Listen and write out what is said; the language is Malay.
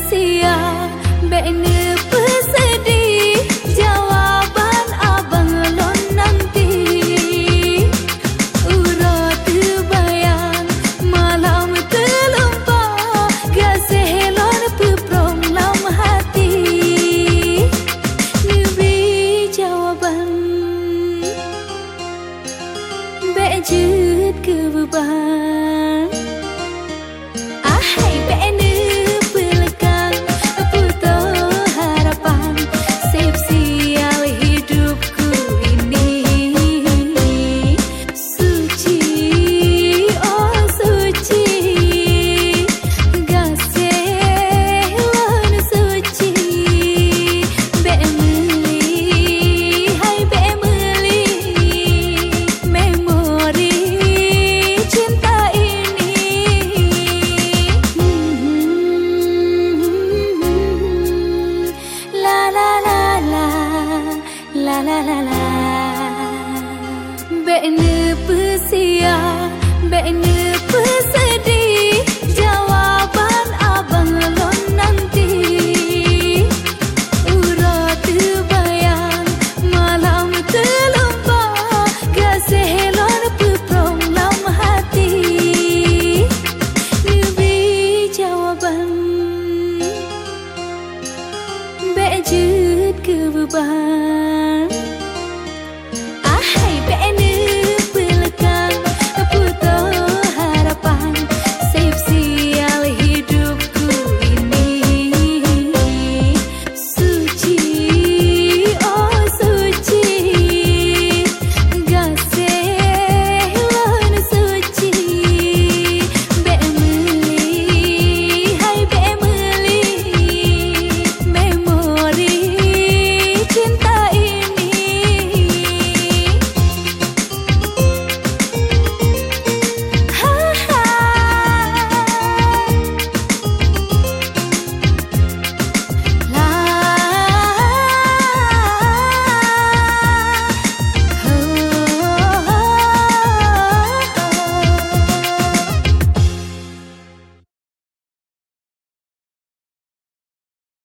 pesia, bekne pesedih, jawaban abang lon nanti. Urut terbayang, malam terlumpah, gasih lon peprom lam hati. Neberi jawaban, bek jut ke beban. Ahai bekne pelekang, putus harapan, sip sial hidupku ini. Suci, oh suci, gasih lon suci. Bek meli, hai bek meli, memori cinta ini. La la la la, la la la la. Bekne pesia, bekne pesia.